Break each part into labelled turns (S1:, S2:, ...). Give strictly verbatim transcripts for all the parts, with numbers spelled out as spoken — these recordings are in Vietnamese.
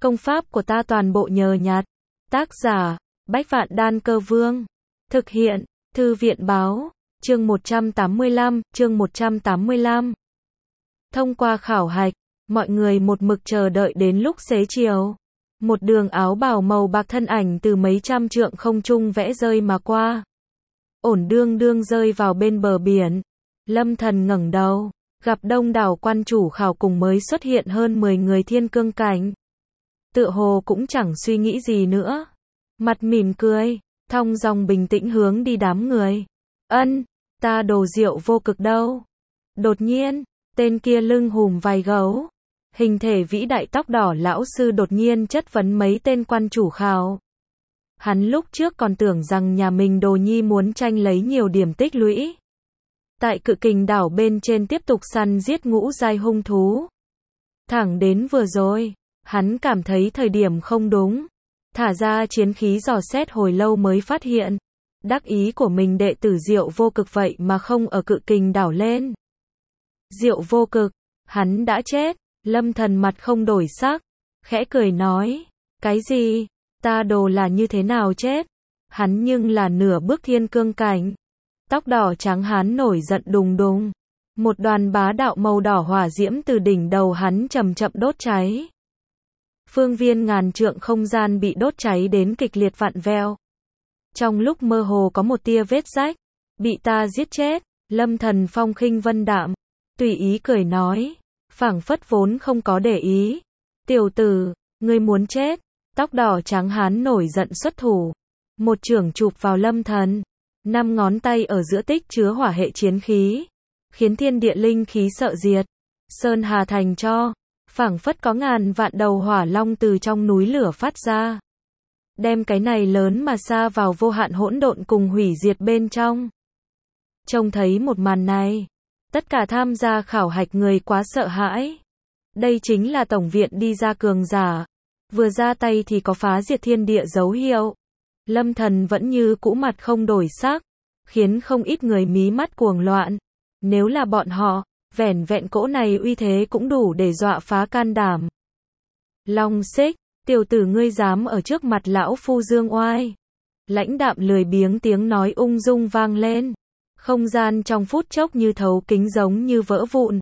S1: Công pháp của ta toàn bộ nhờ nhặt. Tác giả, Bách Vạn Đan Cơ Vương. Thực hiện, Thư viện Báo. Chương một trăm tám mươi lăm, chương một trăm tám mươi lăm. Thông qua khảo hạch, mọi người một mực chờ đợi đến lúc xế chiều. Một đường áo bào màu bạc thân ảnh từ mấy trăm trượng không trung vẽ rơi mà qua. Ổn đương đương rơi vào bên bờ biển. Lâm Thần ngẩng đầu, gặp đông đảo quan chủ khảo cùng mới xuất hiện hơn mười người thiên cương cảnh. Tựa hồ cũng chẳng suy nghĩ gì nữa. Mặt mỉm cười, thong dong bình tĩnh hướng đi đám người. Ân, ta đồ Diệu Vô Cực đâu? Đột nhiên, tên kia lưng hùm vai gấu, hình thể vĩ đại tóc đỏ lão sư đột nhiên chất vấn mấy tên quan chủ khảo. Hắn lúc trước còn tưởng rằng nhà mình Đồ Nhi muốn tranh lấy nhiều điểm tích lũy. Tại Cự Kình đảo bên trên tiếp tục săn giết ngũ giai hung thú. Thẳng đến vừa rồi, hắn cảm thấy thời điểm không đúng. Thả ra chiến khí dò xét hồi lâu mới phát hiện. Đắc ý của mình đệ tử Diệu Vô Cực vậy mà không ở Cự Kình đảo lên. Diệu Vô Cực, hắn đã chết. Lâm Thần mặt không đổi sắc, khẽ cười nói, cái gì, ta đồ là như thế nào chết? Hắn nhưng là nửa bước thiên cương cảnh. Tóc đỏ trắng hắn nổi giận đùng đùng. Một đoàn bá đạo màu đỏ hỏa diễm từ đỉnh đầu hắn chậm chậm đốt cháy. Phương viên ngàn trượng không gian bị đốt cháy đến kịch liệt vặn vẹo. Trong lúc mơ hồ có một tia vết rách, bị ta giết chết. Lâm Thần phong khinh vân đạm, tùy ý cười nói, phảng phất vốn không có để ý. Tiểu tử, ngươi muốn chết? Tóc đỏ trắng hán nổi giận xuất thủ, một chưởng chụp vào Lâm Thần. Năm ngón tay ở giữa tích chứa hỏa hệ chiến khí, khiến thiên địa linh khí sợ diệt, sơn hà thành tro, phảng phất có ngàn vạn đầu hỏa long từ trong núi lửa phát ra, đem cái này lớn mà xa vào vô hạn hỗn độn cùng hủy diệt bên trong. Trông thấy một màn này, tất cả tham gia khảo hạch người quá sợ hãi. Đây chính là tổng viện đi ra cường giả, vừa ra tay thì có phá diệt thiên địa dấu hiệu. Lâm Thần vẫn như cũ mặt không đổi sắc, khiến không ít người mí mắt cuồng loạn. Nếu là bọn họ, vẻn vẹn cỗ này uy thế cũng đủ để dọa phá can đảm. Long Xích, tiểu tử ngươi dám ở trước mặt lão phu dương oai? Lãnh đạm lười biếng tiếng nói ung dung vang lên. Không gian trong phút chốc như thấu kính giống như vỡ vụn.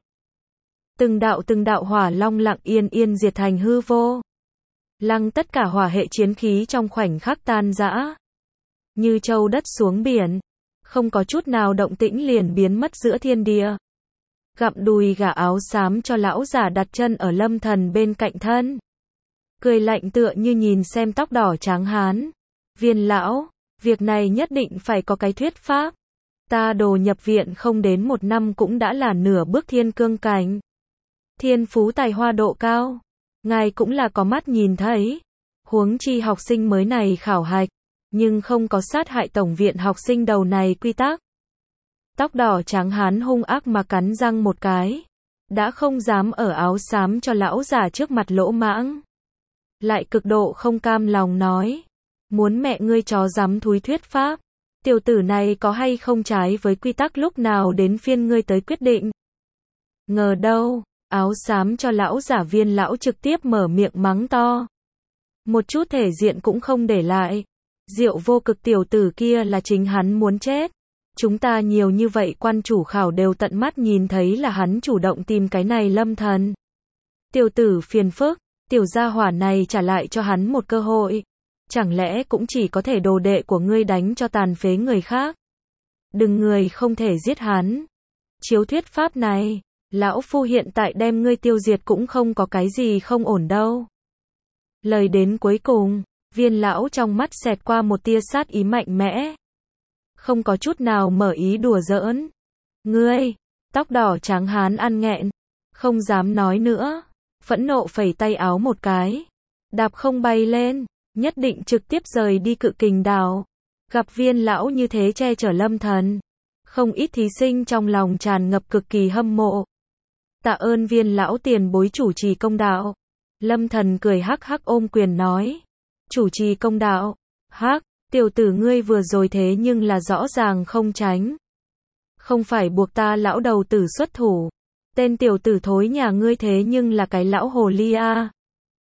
S1: Từng đạo từng đạo hỏa long lặng yên yên diệt thành hư vô. Lăng tất cả hỏa hệ chiến khí trong khoảnh khắc tan rã. Như châu đất xuống biển. Không có chút nào động tĩnh liền biến mất giữa thiên địa. Gặm đùi gà áo xám cho lão giả đặt chân ở Lâm Thần bên cạnh thân. Cười lạnh tựa như nhìn xem tóc đỏ trắng hán. Viên lão, việc này nhất định phải có cái thuyết pháp. Ta đồ nhập viện không đến một năm cũng đã là nửa bước thiên cương cảnh. Thiên phú tài hoa độ cao. Ngài cũng là có mắt nhìn thấy. Huống chi học sinh mới này khảo hạch, nhưng không có sát hại tổng viện học sinh đầu này quy tắc. Tóc đỏ trắng hán hung ác mà cắn răng một cái. Đã không dám ở áo xám cho lão già trước mặt lỗ mãng. Lại cực độ không cam lòng nói. Muốn mẹ ngươi chó dám thúi thuyết pháp. Tiểu tử này có hay không trái với quy tắc lúc nào đến phiên ngươi tới quyết định. Ngờ đâu, áo xám cho lão giả Viên lão trực tiếp mở miệng mắng to. Một chút thể diện cũng không để lại. Diệu Vô Cực tiểu tử kia là chính hắn muốn chết. Chúng ta nhiều như vậy quan chủ khảo đều tận mắt nhìn thấy là hắn chủ động tìm cái này Lâm Thần. Tiểu tử phiền phức, tiểu gia hỏa này trả lại cho hắn một cơ hội. Chẳng lẽ cũng chỉ có thể đồ đệ của ngươi đánh cho tàn phế người khác? Đừng người không thể giết hắn. Chiếu thuyết pháp này, lão phu hiện tại đem ngươi tiêu diệt cũng không có cái gì không ổn đâu. Lời đến cuối cùng, Viên lão trong mắt xẹt qua một tia sát ý mạnh mẽ. Không có chút nào mở ý đùa giỡn. Ngươi, tóc đỏ trắng hán ăn nghẹn, không dám nói nữa, phẫn nộ phẩy tay áo một cái, đạp không bay lên. Nhất định trực tiếp rời đi Cự Kình đảo. Gặp Viên lão như thế che chở Lâm Thần, không ít thí sinh trong lòng tràn ngập cực kỳ hâm mộ. Tạ ơn Viên lão tiền bối chủ trì công đạo. Lâm Thần cười hắc hắc ôm quyền nói. Chủ trì công đạo? Hắc, tiểu tử ngươi vừa rồi thế nhưng là rõ ràng không tránh. Không phải buộc ta lão đầu tử xuất thủ. Tên tiểu tử thối nhà ngươi thế nhưng là cái lão hồ ly a.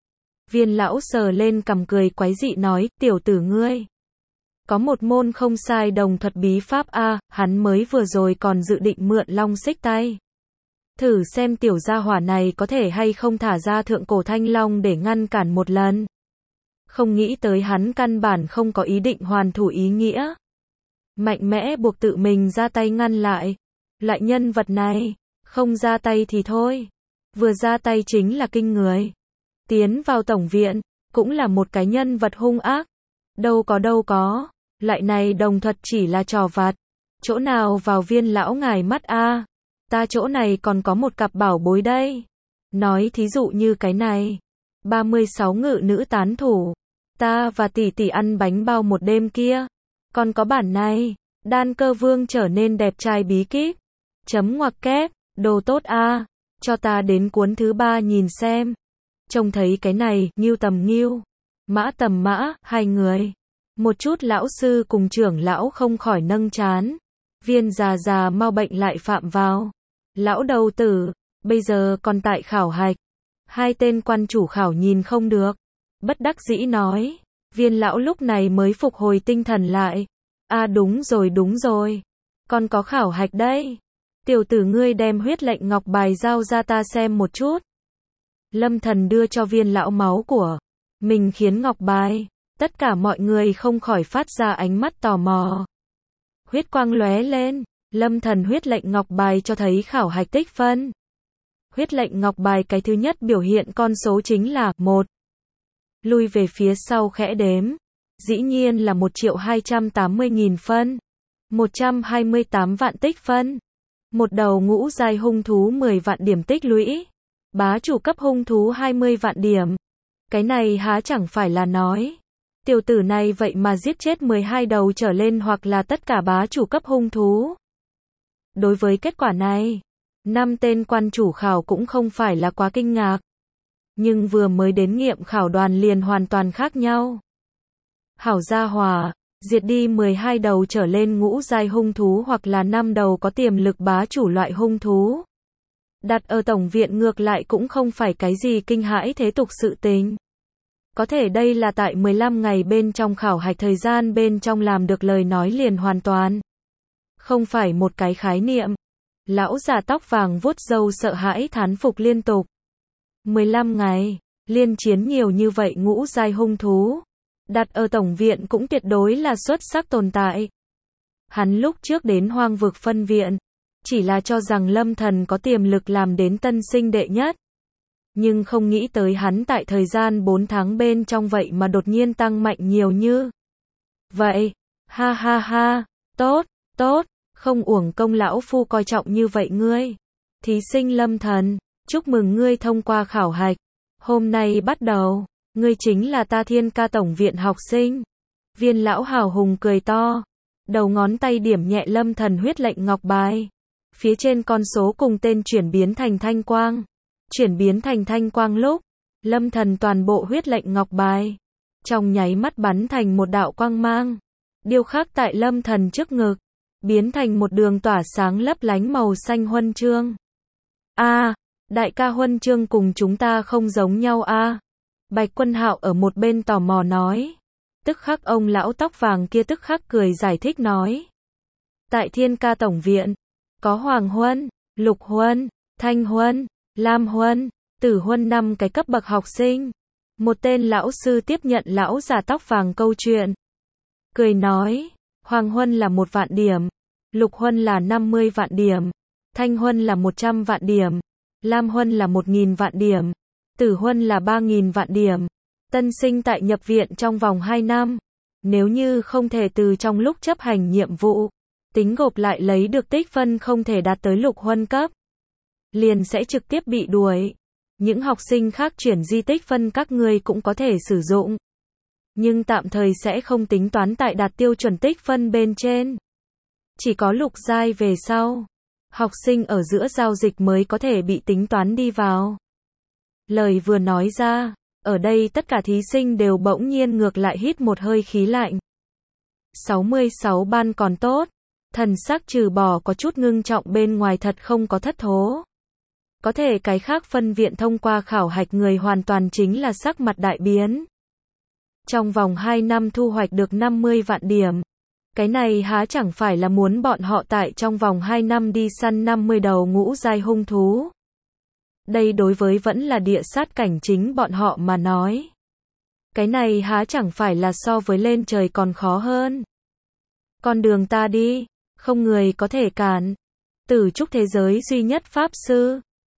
S1: Viên lão sờ lên cằm cười quái dị nói, tiểu tử ngươi. Có một môn không sai đồng thuật bí pháp a, hắn mới vừa rồi còn dự định mượn long xích tay. Thử xem tiểu gia hỏa này có thể hay không thả ra thượng cổ thanh long để ngăn cản một lần. Không nghĩ tới hắn căn bản không có ý định hoàn thủ ý nghĩa. Mạnh mẽ buộc tự mình ra tay ngăn lại. Loại nhân vật này, không ra tay thì thôi. Vừa ra tay chính là kinh người. Tiến vào tổng viện, cũng là một cái nhân vật hung ác. Đâu có đâu có, loại này đồng thuật chỉ là trò vặt. Chỗ nào vào Viên lão ngài mắt a? Ta chỗ này còn có một cặp bảo bối đây. Nói thí dụ như cái này. ba mươi sáu ngự nữ tán thủ. Ta và tỷ tỷ ăn bánh bao một đêm kia. Còn có bản này. Đan cơ vương trở nên đẹp trai bí kíp. Chấm ngoặc kép. Đồ tốt a. Cho ta đến cuốn thứ ba nhìn xem. Trông thấy cái này, nghiêu tầm nghiêu. Mã tầm mã, hai người. Một chút lão sư cùng trưởng lão không khỏi nâng chán. Viên già già mau bệnh lại phạm vào. Lão đầu tử, bây giờ còn tại khảo hạch. Hai tên quan chủ khảo nhìn không được. Bất đắc dĩ nói. Viên lão lúc này mới phục hồi tinh thần lại. À đúng rồi đúng rồi. Còn có khảo hạch đây. Tiểu tử ngươi đem huyết lệnh ngọc bài giao ra ta xem một chút. Lâm Thần đưa cho Viên lão máu của mình khiến ngọc bài. Tất cả mọi người không khỏi phát ra ánh mắt tò mò. Huyết quang lóe lên. Lâm Thần huyết lệnh ngọc bài cho thấy khảo hạch tích phân. Huyết lệnh ngọc bài cái thứ nhất biểu hiện con số chính là một. Lui về phía sau khẽ đếm. Dĩ nhiên là một triệu hai trăm tám mươi nghìn phân. một trăm hai mươi tám vạn tích phân. Một đầu ngũ giai hung thú mười vạn điểm tích lũy. Bá chủ cấp hung thú hai mươi vạn điểm. Cái này há chẳng phải là nói. Tiểu tử này vậy mà giết chết mười hai đầu trở lên hoặc là tất cả bá chủ cấp hung thú. Đối với kết quả này, năm tên quan chủ khảo cũng không phải là quá kinh ngạc. Nhưng vừa mới đến nghiệm khảo đoàn liền hoàn toàn khác nhau. Hảo gia hỏa, diệt đi mười hai đầu trở lên ngũ giai hung thú hoặc là năm đầu có tiềm lực bá chủ loại hung thú. Đặt ở tổng viện ngược lại cũng không phải cái gì kinh hãi thế tục sự tình. Có thể đây là tại mười lăm ngày bên trong khảo hạch thời gian bên trong làm được lời nói liền hoàn toàn. Không phải một cái khái niệm. Lão già tóc vàng vuốt râu sợ hãi thán phục liên tục. mười lăm ngày, liên chiến nhiều như vậy ngũ giai hung thú. Đặt ở tổng viện cũng tuyệt đối là xuất sắc tồn tại. Hắn lúc trước đến hoang vực phân viện, chỉ là cho rằng Lâm Thần có tiềm lực làm đến tân sinh đệ nhất. Nhưng không nghĩ tới hắn tại thời gian bốn tháng bên trong vậy mà đột nhiên tăng mạnh nhiều như vậy. Ha ha ha, tốt, tốt, không uổng công lão phu coi trọng như vậy ngươi. Thí sinh Lâm Thần, chúc mừng ngươi thông qua khảo hạch. Hôm nay bắt đầu, ngươi chính là ta Thiên Ca tổng viện học sinh. Viên lão hào hùng cười to, đầu ngón tay điểm nhẹ Lâm Thần huyết lệnh ngọc bài. Phía trên con số cùng tên chuyển biến thành thanh quang. Chuyển biến thành thanh quang lúc, Lâm Thần toàn bộ huyết lệnh ngọc bài. Trong nháy mắt bắn thành một đạo quang mang. Điêu khắc tại Lâm Thần trước ngực. Biến thành một đường tỏa sáng lấp lánh màu xanh huân chương. A, à, đại ca huân chương cùng chúng ta không giống nhau a. À. Bạch Quân Hạo ở một bên tò mò nói. Tức khắc ông lão tóc vàng kia tức khắc cười giải thích nói. Tại Thiên Ca tổng viện, có Hoàng Huân, Lục Huân, Thanh Huân, Lam Huân, Tử Huân năm cái cấp bậc học sinh. Một tên lão sư tiếp nhận lão già tóc vàng câu chuyện. Cười nói, Hoàng Huân là một vạn điểm, Lục Huân là năm mươi vạn điểm, Thanh Huân là một trăm vạn điểm, Lam Huân là một nghìn vạn điểm, Tử Huân là ba nghìn vạn điểm. Tân sinh tại nhập viện trong vòng hai năm, nếu như không thể từ trong lúc chấp hành nhiệm vụ, tính gộp lại lấy được tích phân không thể đạt tới Lục Huân cấp, liền sẽ trực tiếp bị đuổi. Những học sinh khác chuyển di tích phân các ngươi cũng có thể sử dụng, nhưng tạm thời sẽ không tính toán tại đạt tiêu chuẩn tích phân bên trên. Chỉ có lục giai về sau, học sinh ở giữa giao dịch mới có thể bị tính toán đi vào. Lời vừa nói ra, ở đây tất cả thí sinh đều bỗng nhiên ngược lại hít một hơi khí lạnh. sáu mươi sáu ban còn tốt, thần sắc trừ bỏ có chút ngưng trọng bên ngoài thật không có thất thố. Có thể cái khác phân viện thông qua khảo hạch người hoàn toàn chính là sắc mặt đại biến. Trong vòng hai năm thu hoạch được năm mươi vạn điểm. Cái này há chẳng phải là muốn bọn họ tại trong vòng hai năm đi săn năm mươi đầu ngũ giai hung thú. Đây đối với vẫn là địa sát cảnh chính bọn họ mà nói. Cái này há chẳng phải là so với lên trời còn khó hơn. Con đường ta đi, không người có thể cản. Tử trúc thế giới duy nhất pháp sư.